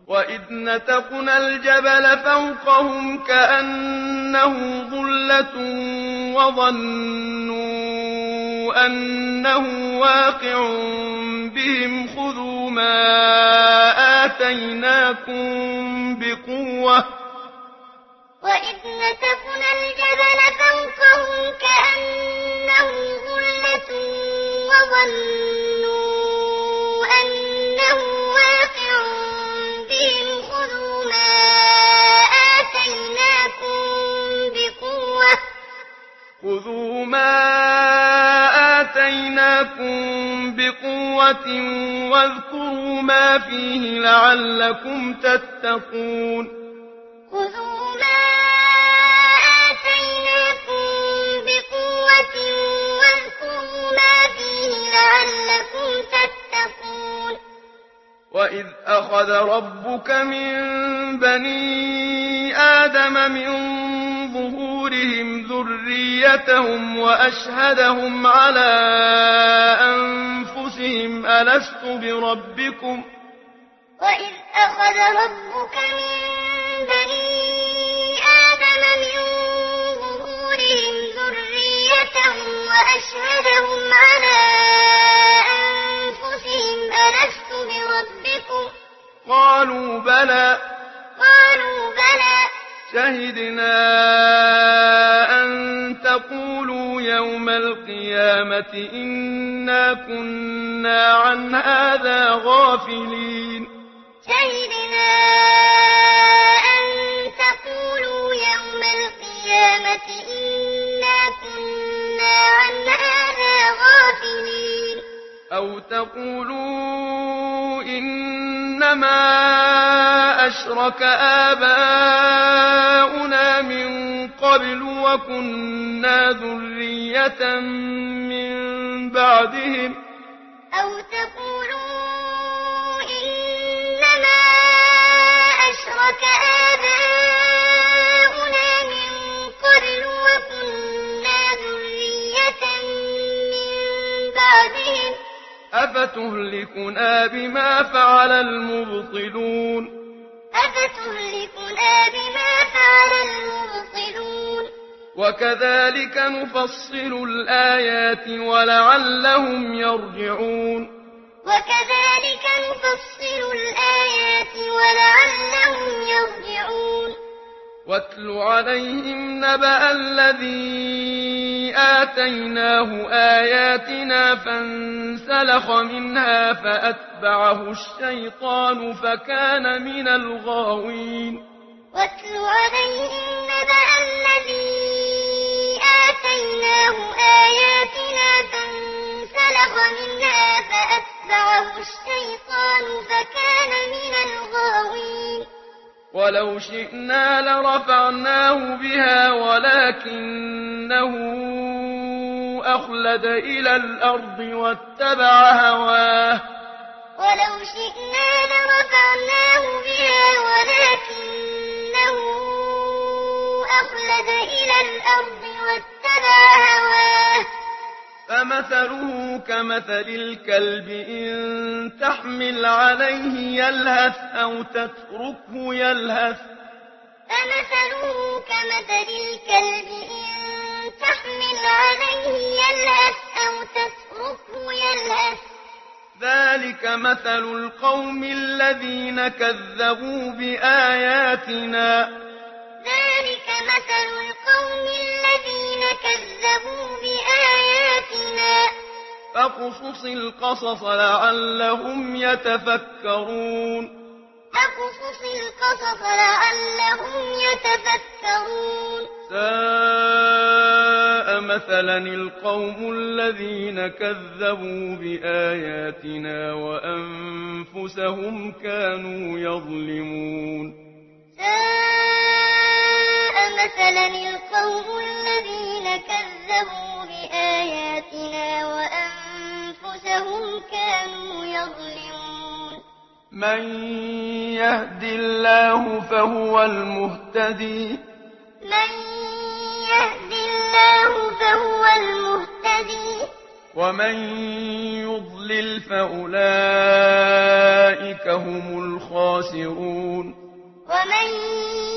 وإذ نتقنا الجبل فوقهم كأنه ظلة وظنوا أنه واقع بهم خذوا ما آتيناكم بقوة وإذ نتقنا الجبل فوقهم كأنه ظلة وظنوا أنه واقع بهم خذوا ما آتيناكم بقوة واذكروا ما فيه لعلكم تتقون خذوا ما آتيناكم بقوة واذكروا ما فيه لعلكم تتقون وإذ أخذ ربك من بني آدم من ظهورهم ذريتهم وأشهدهم على أنفسهم ألست بربكم وإذ أخذ ربك من بني آدم من ظهورهم ذريتهم وأشهدهم على أنفسهم ألست بربكم قالوا بلى شهدنا أن تقولوا يوم القيامة إنا كنا عن هذا غافلين شهدنا أن تقولوا يوم القيامة إنا كنا عن هذا غافلين أو تقولوا إنما أشرك آباؤنا من قبل وكنا ذرية من بعدهم أو تقولوا إنما أشرك آباؤنا من قبل وكنا ذرية من بعدهم أفتهلكنا بما فعل المبطلون وكذلك نفصل الآيات ولعلهم يرجعون واتل عليهم نبأ الذي آتيناه آياتنا فانسلخ منها فأتبعه الشيطان فكان من الغاوين واتل عليهم نبأ الذي آتيناه آياتنا فانسلخ منها فأتبعه الشيطان فكان من الغاوين ولو شئنا لرفعناه بها ولكنه أخلد إلى الأرض واتبع هواه ولو شئنا لرفعناه بها ولكنه أخلد إلى الأرض واتبع هواه فمثله كمثل الكلب إن تحمل عليه يلهث أو تتركه يلهث فمثله كمثل الكلب إن تحمل عليه يلهث أو تتركه يلهث ذلك مثل القوم الذين كذبوا بآياتنا فاقصص القصص لعلهم يتفكرون ساء مثلا القوم الذين كذبوا بآياتنا وأنفسهم كانوا يظلمون ساء مثلا القوم الذين كذبوا بآياتنا وأنفسهم كانوا يظلمون من يهد الله فهو المهتدي ومن يضلل فأولئك هم الخاسرون. ومن